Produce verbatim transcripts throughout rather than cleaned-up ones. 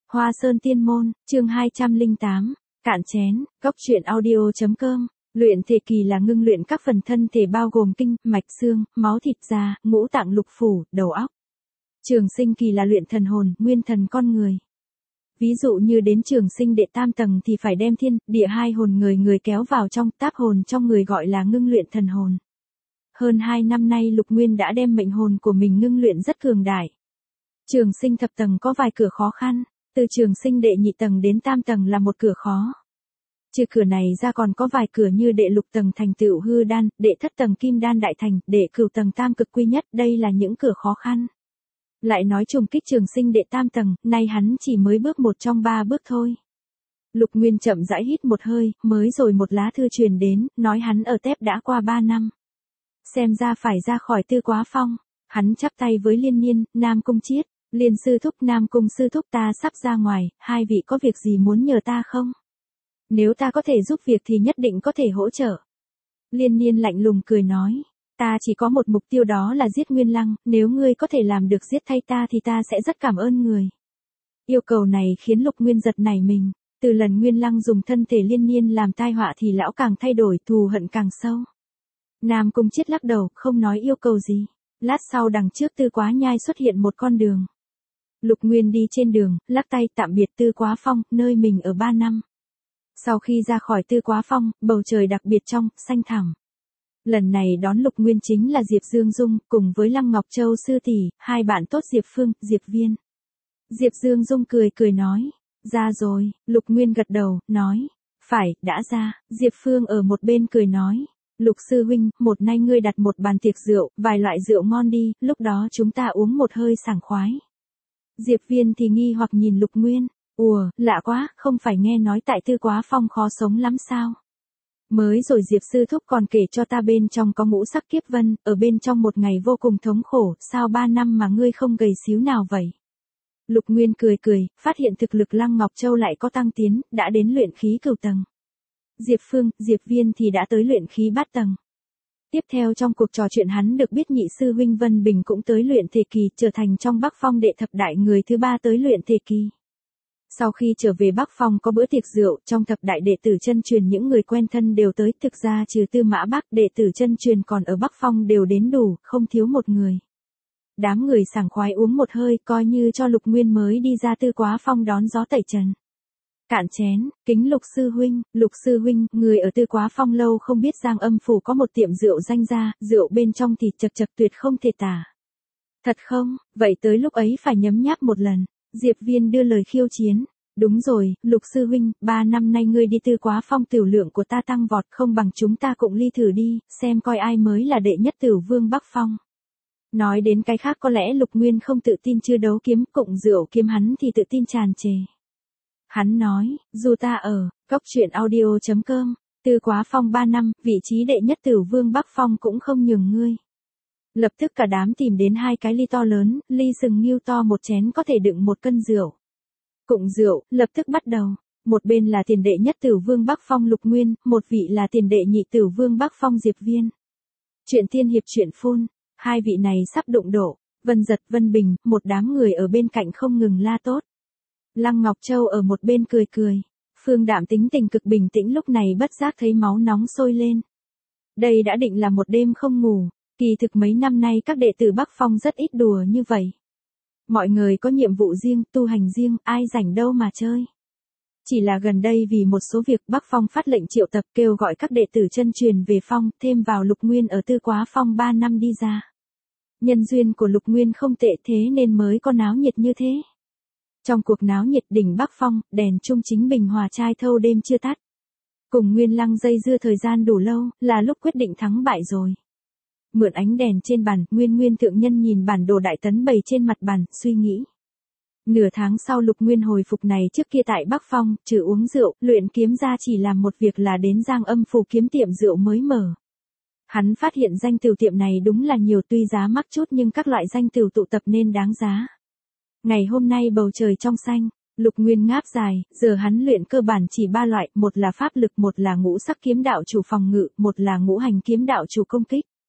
Hoa Sơn Tiên Môn, chương hai trăm lẻ tám, cạn chén, góc truyện audio.com. Luyện thể kỳ là ngưng luyện các phần thân thể bao gồm kinh, mạch xương, máu thịt da, ngũ tạng lục phủ, đầu óc. Trường sinh kỳ là luyện thần hồn, nguyên thần con người. Ví dụ như đến trường sinh đệ tam tầng thì phải đem thiên, địa hai hồn người người kéo vào trong, táp hồn trong người gọi là ngưng luyện thần hồn. Hơn hai năm nay Lục Nguyên đã đem mệnh hồn của mình ngưng luyện rất cường đại. Trường sinh thập tầng có vài cửa khó khăn, từ trường sinh đệ nhị tầng đến tam tầng là một cửa khó. Trừ cửa này ra còn có vài cửa như đệ lục tầng thành tựu hư đan, đệ thất tầng kim đan đại thành, đệ cửu tầng tam cực quy nhất, đây là những cửa khó khăn. Lại nói trùng kích trường sinh đệ tam tầng, nay hắn chỉ mới bước một trong ba bước thôi. Lục Nguyên chậm rãi hít một hơi, mới rồi một lá thư truyền đến, nói hắn ở Tép đã qua ba năm. Xem ra phải ra khỏi Tư Quá Phong. Hắn chắp tay với Liên Niên, Nam Cung Chiết, Liên sư thúc, Nam Cung sư thúc, ta sắp ra ngoài, hai vị có việc gì muốn nhờ ta không? Nếu ta có thể giúp việc thì nhất định có thể hỗ trợ. Liên Niên lạnh lùng cười nói, ta chỉ có một mục tiêu, đó là giết Nguyên Lăng, nếu ngươi có thể làm được giết thay ta thì ta sẽ rất cảm ơn người. Yêu cầu này khiến Lục Nguyên giật nảy mình, từ lần Nguyên Lăng dùng thân thể Liên Niên làm tai họa thì lão càng thay đổi, thù hận càng sâu. Nam Cung Chiết lắc đầu, không nói yêu cầu gì. Lát sau đằng trước Tư Quá Nhai xuất hiện một con đường. Lục Nguyên đi trên đường, lắc tay tạm biệt Tư Quá Phong, nơi mình ở ba năm. Sau khi ra khỏi Tư Quá Phong, bầu trời đặc biệt trong, xanh thẳm. Lần này đón Lục Nguyên chính là Diệp Dương Dung, cùng với Lăng Ngọc Châu sư tỷ, hai bạn tốt Diệp Phương, Diệp Viên. Diệp Dương Dung cười cười nói, ra rồi. Lục Nguyên gật đầu, nói, phải, đã ra. Diệp Phương ở một bên cười nói, Lục sư huynh, một nay ngươi đặt một bàn tiệc rượu, vài loại rượu ngon đi, lúc đó chúng ta uống một hơi sảng khoái. Diệp Viên thì nghi hoặc nhìn Lục Nguyên, ùa, lạ quá, không phải nghe nói tại Tư Quá Phong khó sống lắm sao? Mới rồi Diệp sư thúc còn kể cho ta bên trong có ngũ sắc kiếp vân, ở bên trong một ngày vô cùng thống khổ, sao ba năm mà ngươi không gầy xíu nào vậy? Lục Nguyên cười cười, phát hiện thực lực Lăng Ngọc Châu lại có tăng tiến, đã đến luyện khí cửu tầng. Diệp Phương, Diệp Viên thì đã tới luyện khí bát tầng. Tiếp theo trong cuộc trò chuyện hắn được biết nhị sư huynh Vân Bình cũng tới luyện thể kỳ, trở thành trong Bắc Phong đệ thập đại người thứ ba tới luyện thể kỳ. Sau khi trở về Bắc Phong có bữa tiệc rượu, trong thập đại đệ tử chân truyền những người quen thân đều tới, thực ra trừ Tư Mã Bắc, đệ tử chân truyền còn ở Bắc Phong đều đến đủ, không thiếu một người. Đám người sảng khoái uống một hơi, coi như cho Lục Nguyên mới đi ra Tư Quá Phong đón gió tẩy trần. Cạn chén, kính Lục sư huynh, Lục sư huynh, người ở Tư Quá Phong lâu không biết Giang Âm phủ có một tiệm rượu danh gia, rượu bên trong thì chật chật tuyệt không thể tả. Thật không, vậy tới lúc ấy phải nhấm nháp một lần. Diệp Viên đưa lời khiêu chiến. Đúng rồi, Lục sư huynh, ba năm nay ngươi đi Tư Quá Phong tiểu lượng của ta tăng vọt, không bằng chúng ta cũng ly thử đi, xem coi ai mới là đệ nhất Tửu Vương Bắc Phong. Nói đến cái khác có lẽ Lục Nguyên không tự tin chưa đấu kiếm, cụng rượu kiếm hắn thì tự tin tràn trề. Hắn nói, dù ta ở, góc truyện audio.com, Tư Quá Phong ba năm, vị trí đệ nhất Tửu Vương Bắc Phong cũng không nhường ngươi. Lập tức cả đám tìm đến hai cái ly to lớn, ly sừng nghiêu to một chén có thể đựng một cân rượu. Cụng rượu, lập tức bắt đầu. Một bên là tiền đệ nhất Tửu Vương Bắc Phong Lục Nguyên, một vị là tiền đệ nhị Tửu Vương Bắc Phong Diệp Viên. Chuyện tiên hiệp chuyện phun, hai vị này sắp đụng độ, Vân Giật, Vân Bình, một đám người ở bên cạnh không ngừng la tốt. Lăng Ngọc Châu ở một bên cười cười. Phương Đạm tính tình cực bình tĩnh lúc này bất giác thấy máu nóng sôi lên. Đây đã định là một đêm không ngủ, kỳ thực mấy năm nay các đệ tử Bắc Phong rất ít đùa như vậy. Mọi người có nhiệm vụ riêng, tu hành riêng, ai rảnh đâu mà chơi. Chỉ là gần đây vì một số việc Bắc Phong phát lệnh triệu tập kêu gọi các đệ tử chân truyền về Phong, thêm vào Lục Nguyên ở Tư Quá Phong ba năm đi ra. Nhân duyên của Lục Nguyên không tệ thế nên mới có náo nhiệt như thế. Trong cuộc náo nhiệt đỉnh Bắc Phong, đèn trung chính bình hòa trai thâu đêm chưa tắt. Cùng Nguyên Lăng dây dưa thời gian đủ lâu, là lúc quyết định thắng bại rồi. Mượn ánh đèn trên bàn, Nguyên Nguyên thượng nhân nhìn bản đồ đại tấn bày trên mặt bàn, suy nghĩ. Nửa tháng sau Lục Nguyên hồi phục này trước kia tại Bắc Phong, trừ uống rượu, luyện kiếm ra chỉ làm một việc là đến Giang Âm phủ kiếm tiệm rượu mới mở. Hắn phát hiện danh tửu tiệm này đúng là nhiều, tuy giá mắc chút nhưng các loại danh tửu tụ tập nên đáng giá. Ngày hôm nay bầu trời trong xanh, Lục Nguyên ngáp dài, giờ hắn luyện cơ bản chỉ ba loại, một là pháp lực, một là ngũ sắc kiếm đạo chủ phòng ngự, một là ngũ hành kiếm đạo chủ công kích.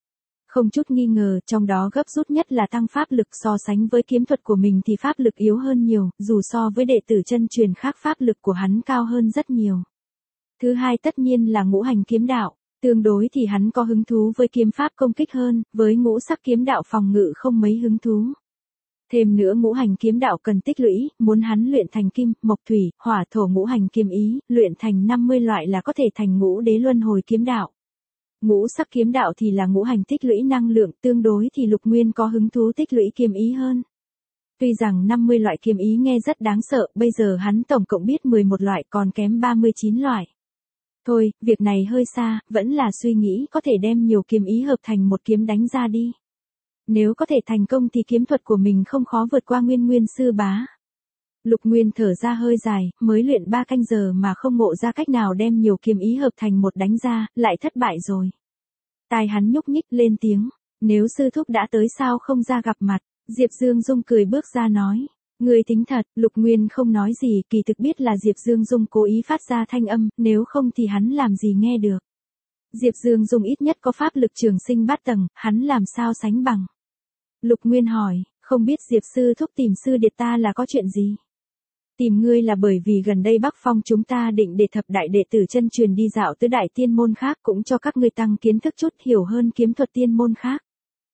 Không chút nghi ngờ, trong đó gấp rút nhất là tăng pháp lực, so sánh với kiếm thuật của mình thì pháp lực yếu hơn nhiều, dù so với đệ tử chân truyền khác pháp lực của hắn cao hơn rất nhiều. Thứ hai tất nhiên là ngũ hành kiếm đạo, tương đối thì hắn có hứng thú với kiếm pháp công kích hơn, với ngũ sắc kiếm đạo phòng ngự không mấy hứng thú. Thêm nữa ngũ hành kiếm đạo cần tích lũy, muốn hắn luyện thành kim, mộc thủy, hỏa thổ ngũ hành kiếm ý, luyện thành năm mươi loại là có thể thành ngũ đế luân hồi kiếm đạo. Ngũ sắc kiếm đạo thì là ngũ hành tích lũy năng lượng, tương đối thì Lục Nguyên có hứng thú tích lũy kiếm ý hơn. Tuy rằng năm mươi loại kiếm ý nghe rất đáng sợ, bây giờ hắn tổng cộng biết mười một loại còn kém ba mươi chín loại. Thôi, việc này hơi xa, vẫn là suy nghĩ có thể đem nhiều kiếm ý hợp thành một kiếm đánh ra đi. Nếu có thể thành công thì kiếm thuật của mình không khó vượt qua Nguyên Nguyên sư bá. Lục Nguyên thở ra hơi dài, mới luyện ba canh giờ mà không ngộ ra cách nào đem nhiều kiếm ý hợp thành một đánh ra, lại thất bại rồi. Tai hắn nhúc nhích lên tiếng, nếu sư thúc đã tới sao không ra gặp mặt, Diệp Dương Dung cười bước ra nói. Người tính thật, Lục Nguyên không nói gì, kỳ thực biết là Diệp Dương Dung cố ý phát ra thanh âm, nếu không thì hắn làm gì nghe được. Diệp Dương Dung ít nhất có pháp lực trường sinh bát tầng, hắn làm sao sánh bằng. Lục Nguyên hỏi, không biết Diệp sư thúc tìm sư điệt ta là có chuyện gì? Tìm ngươi là bởi vì gần đây Bắc Phong chúng ta định để thập đại đệ tử chân truyền đi dạo tứ đại tiên môn khác cũng cho các ngươi tăng kiến thức chút hiểu hơn kiếm thuật tiên môn khác.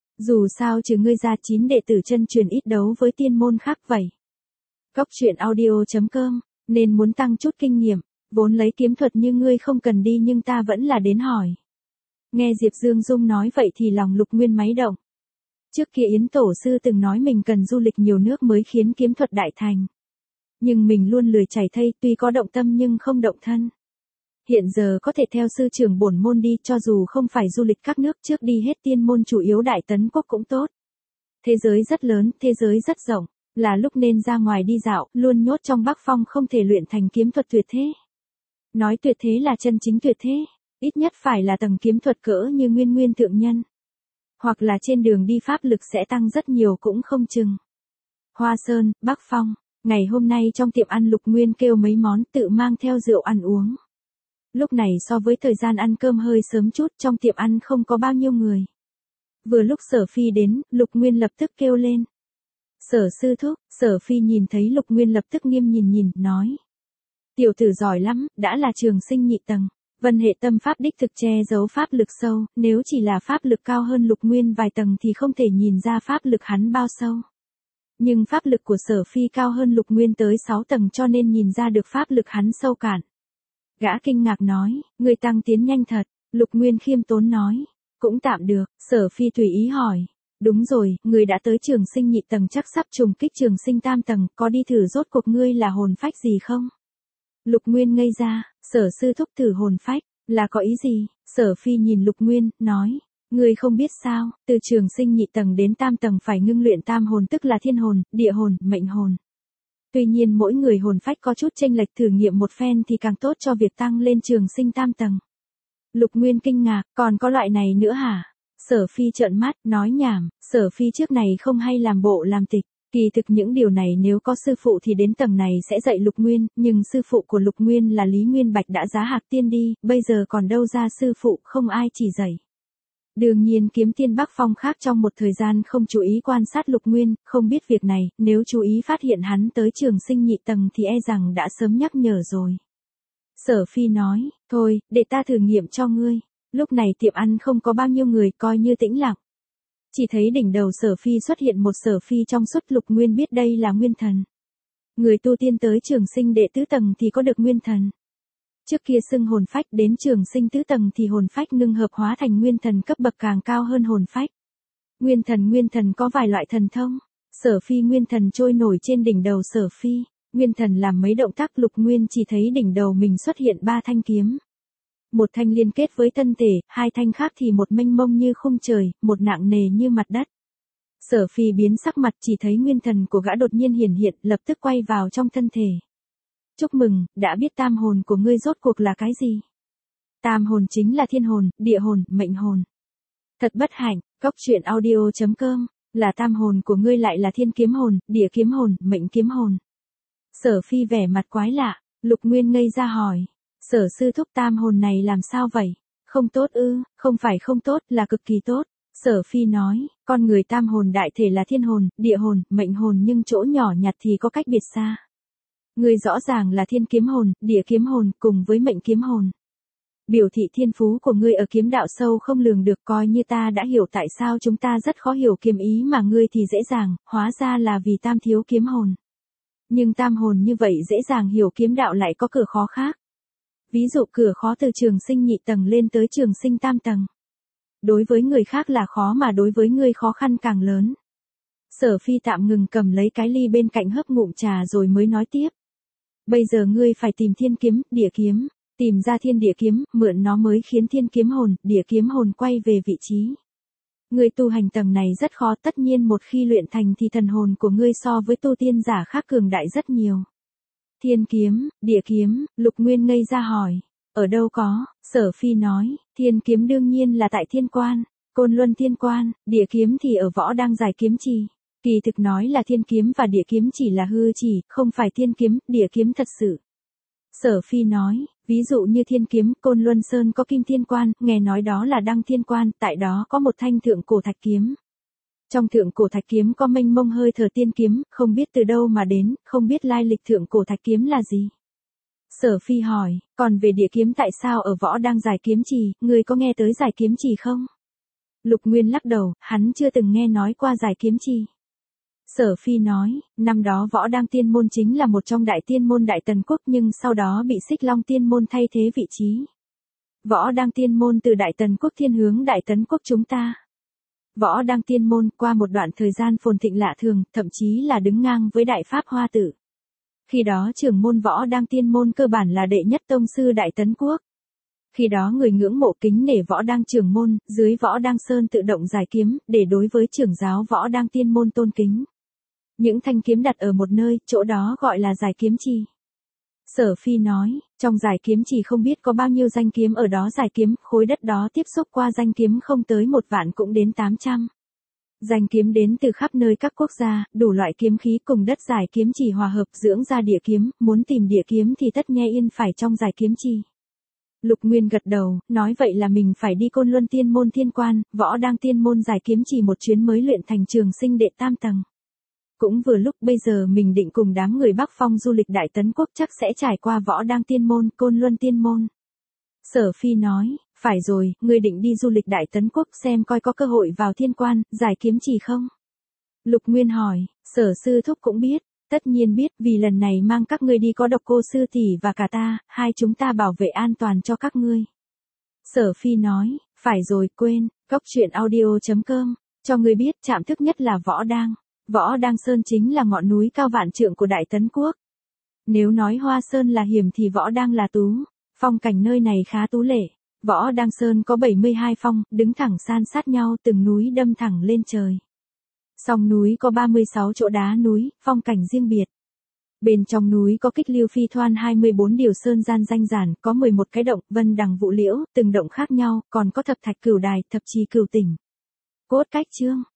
Dù sao trừ ngươi ra chín đệ tử chân truyền ít đấu với tiên môn khác vậy. Cốc truyện audio chấm com, nên muốn tăng chút kinh nghiệm, vốn lấy kiếm thuật như ngươi không cần đi nhưng ta vẫn là đến hỏi. Nghe Diệp Dương Dung nói vậy thì lòng Lục Nguyên máy động. Trước kia Yến Tổ sư từng nói mình cần du lịch nhiều nước mới khiến kiếm thuật đại thành. Nhưng mình luôn lười chảy thây, tuy có động tâm nhưng không động thân. Hiện giờ có thể theo sư trưởng bổn môn đi, cho dù không phải du lịch các nước trước đi hết tiên môn chủ yếu Đại Tấn Quốc cũng tốt. Thế giới rất lớn, thế giới rất rộng, là lúc nên ra ngoài đi dạo, luôn nhốt trong Bắc Phong không thể luyện thành kiếm thuật tuyệt thế. Nói tuyệt thế là chân chính tuyệt thế, ít nhất phải là tầng kiếm thuật cỡ như Nguyên Nguyên thượng nhân. Hoặc là trên đường đi pháp lực sẽ tăng rất nhiều cũng không chừng. Hoa Sơn, Bắc Phong, ngày hôm nay trong tiệm ăn Lục Nguyên kêu mấy món tự mang theo rượu ăn uống. Lúc này so với thời gian ăn cơm hơi sớm chút, trong tiệm ăn không có bao nhiêu người. Vừa lúc Sở Phi đến, Lục Nguyên lập tức kêu lên. Sở sư thúc, Sở Phi nhìn thấy Lục Nguyên lập tức nghiêm nhìn nhìn, nói. Tiểu tử giỏi lắm, đã là trường sinh nhị tầng. Vân hệ tâm pháp đích thực che giấu pháp lực sâu, nếu chỉ là pháp lực cao hơn Lục Nguyên vài tầng thì không thể nhìn ra pháp lực hắn bao sâu. Nhưng pháp lực của Sở Phi cao hơn Lục Nguyên tới sáu tầng cho nên nhìn ra được pháp lực hắn sâu cạn. Gã kinh ngạc nói, người tăng tiến nhanh thật, Lục Nguyên khiêm tốn nói, cũng tạm được, Sở Phi tùy ý hỏi. Đúng rồi, người đã tới trường sinh nhị tầng chắc sắp trùng kích trường sinh tam tầng, có đi thử rốt cuộc ngươi là hồn phách gì không? Lục Nguyên ngây ra, Sở sư thúc thử hồn phách, là có ý gì? Sở Phi nhìn Lục Nguyên, nói, ngươi không biết sao, từ trường sinh nhị tầng đến tam tầng phải ngưng luyện tam hồn tức là thiên hồn, địa hồn, mệnh hồn. Tuy nhiên mỗi người hồn phách có chút chênh lệch, thử nghiệm một phen thì càng tốt cho việc tăng lên trường sinh tam tầng. Lục Nguyên kinh ngạc, còn có loại này nữa hả? Sở Phi trợn mắt, nói nhảm, Sở Phi trước này không hay làm bộ làm tịch. Kỳ thực những điều này nếu có sư phụ thì đến tầng này sẽ dạy Lục Nguyên, nhưng sư phụ của Lục Nguyên là Lý Nguyên Bạch đã giá Hạc Tiên đi, bây giờ còn đâu ra sư phụ, không ai chỉ dạy. Đương nhiên kiếm tiên Bắc Phong khác trong một thời gian không chú ý quan sát Lục Nguyên, không biết việc này, nếu chú ý phát hiện hắn tới trường sinh nhị tầng thì e rằng đã sớm nhắc nhở rồi. Sở Phi nói, thôi, để ta thử nghiệm cho ngươi. Lúc này tiệm ăn không có bao nhiêu người, coi như tĩnh lặng. Chỉ thấy đỉnh đầu Sở Phi xuất hiện một Sở Phi trong suốt. Lục Nguyên biết đây là nguyên thần. Người tu tiên tới trường sinh đệ tứ tầng thì có được nguyên thần. Trước kia xưng hồn phách, đến trường sinh tứ tầng thì hồn phách ngưng hợp hóa thành nguyên thần cấp bậc càng cao hơn hồn phách. Nguyên thần nguyên thần có vài loại thần thông. Sở Phi nguyên thần trôi nổi trên đỉnh đầu Sở Phi. Nguyên thần làm mấy động tác, Lục Nguyên chỉ thấy đỉnh đầu mình xuất hiện ba thanh kiếm. Một thanh liên kết với thân thể, hai thanh khác thì một mênh mông như khung trời, một nặng nề như mặt đất. Sở Phi biến sắc mặt, chỉ thấy nguyên thần của gã đột nhiên hiển hiện, lập tức quay vào trong thân thể. Chúc mừng, đã biết tam hồn của ngươi rốt cuộc là cái gì? Tam hồn chính là thiên hồn, địa hồn, mệnh hồn. Thật bất hạnh, cốc truyện audio chấm com, là tam hồn của ngươi lại là thiên kiếm hồn, địa kiếm hồn, mệnh kiếm hồn. Sở Phi vẻ mặt quái lạ, Lục Nguyên ngây ra hỏi. Sở sư thúc tam hồn này làm sao vậy? Không tốt ư? Không phải không tốt, là cực kỳ tốt. Sở Phi nói, con người tam hồn đại thể là thiên hồn, địa hồn, mệnh hồn nhưng chỗ nhỏ nhặt thì có cách biệt xa. Ngươi rõ ràng là thiên kiếm hồn, địa kiếm hồn, cùng với mệnh kiếm hồn. Biểu thị thiên phú của ngươi ở kiếm đạo sâu không lường được, coi như ta đã hiểu tại sao chúng ta rất khó hiểu kiếm ý mà ngươi thì dễ dàng, hóa ra là vì tam thiếu kiếm hồn. Nhưng tam hồn như vậy dễ dàng hiểu kiếm đạo lại có cửa khó khác. Ví dụ cửa khó từ trường sinh nhị tầng lên tới trường sinh tam tầng. Đối với người khác là khó mà đối với ngươi khó khăn càng lớn. Sở Phi tạm ngừng cầm lấy cái ly bên cạnh hớp ngụm trà rồi mới nói tiếp. Bây giờ ngươi phải tìm thiên kiếm, địa kiếm, tìm ra thiên địa kiếm, mượn nó mới khiến thiên kiếm hồn, địa kiếm hồn quay về vị trí. Ngươi tu hành tầng này rất khó, tất nhiên một khi luyện thành thì thần hồn của ngươi so với tu tiên giả khác cường đại rất nhiều. Thiên kiếm, địa kiếm, Lục Nguyên ngây ra hỏi, ở đâu có? Sở Phi nói, thiên kiếm đương nhiên là tại thiên quan, Côn Luân thiên quan, địa kiếm thì ở Võ Đang Giải kiếm trì. Kỳ thực nói là thiên kiếm và địa kiếm chỉ là hư chỉ, không phải thiên kiếm, địa kiếm thật sự. Sở Phi nói, ví dụ như thiên kiếm, Côn Luân Sơn có kim thiên quan, nghe nói đó là đăng thiên quan, tại đó có một thanh thượng cổ thạch kiếm. Trong thượng cổ thạch kiếm có mênh mông hơi thở tiên kiếm, không biết từ đâu mà đến, không biết lai lịch thượng cổ thạch kiếm là gì. Sở Phi hỏi, còn về địa kiếm tại sao ở Võ Đang Giải kiếm trì, người có nghe tới Giải kiếm trì không? Lục Nguyên lắc đầu, hắn chưa từng nghe nói qua Giải kiếm trì. Sở Phi nói, năm đó Võ Đang Tiên Môn chính là một trong đại tiên môn Đại Tần Quốc nhưng sau đó bị Xích Long Tiên Môn thay thế vị trí. Võ Đang Tiên Môn từ Đại Tần Quốc thiên hướng Đại Tấn Quốc chúng ta. Võ Đang Tiên Môn qua một đoạn thời gian phồn thịnh lạ thường, thậm chí là đứng ngang với Đại Pháp Hoa Tử. Khi đó trưởng môn Võ Đang Tiên Môn cơ bản là đệ nhất tông sư Đại Tấn Quốc. Khi đó người ngưỡng mộ kính nể Võ Đang trưởng môn, dưới Võ Đang Sơn tự động giải kiếm, để đối với trưởng giáo Võ Đang Tiên Môn tôn kính. Những thanh kiếm đặt ở một nơi, chỗ đó gọi là Giải kiếm trì. Sở Phi nói, trong Giải kiếm trì không biết có bao nhiêu danh kiếm ở đó giải kiếm, khối đất đó tiếp xúc qua danh kiếm không tới một vạn cũng đến tám trăm. Danh kiếm đến từ khắp nơi các quốc gia, đủ loại kiếm khí cùng đất Giải kiếm trì hòa hợp dưỡng ra địa kiếm, muốn tìm địa kiếm thì tất nghe yên phải trong Giải kiếm trì. Lục Nguyên gật đầu, nói vậy là mình phải đi Côn Luân Tiên Môn thiên quan, Võ Đang Tiên Môn Giải kiếm trì một chuyến mới luyện thành trường sinh đệ tam tầng. Cũng vừa lúc bây giờ mình định cùng đám người Bắc Phong du lịch Đại Tấn Quốc chắc sẽ trải qua Võ Đang Tiên Môn, Côn Luân Tiên Môn. Sở Phi nói, phải rồi, ngươi định đi du lịch Đại Tấn Quốc xem coi có cơ hội vào thiên quan, Giải kiếm trì không? Lục Nguyên hỏi, Sở sư thúc cũng biết, tất nhiên biết vì lần này mang các ngươi đi có Độc Cô sư tỷ và cả ta, hai chúng ta bảo vệ an toàn cho các ngươi. Sở Phi nói, phải rồi, quên, cốc truyện audio chấm com, cho ngươi biết trạm thức nhất là Võ Đang. Võ Đang Sơn chính là ngọn núi cao vạn trượng của Đại Tấn Quốc. Nếu nói Hoa Sơn là hiểm thì Võ Đang là tú, phong cảnh nơi này khá tú lệ. Võ Đang Sơn có bảy mươi hai phong, đứng thẳng san sát nhau từng núi đâm thẳng lên trời. Song núi có ba mươi sáu chỗ đá núi, phong cảnh riêng biệt. Bên trong núi có Kích Lưu Phi Thoan hai mươi bốn điều sơn gian danh giản, có mười một cái động, vân đằng vũ liễu, từng động khác nhau, còn có thập thạch cửu đài, thập trì cửu tỉnh. Cốt cách chương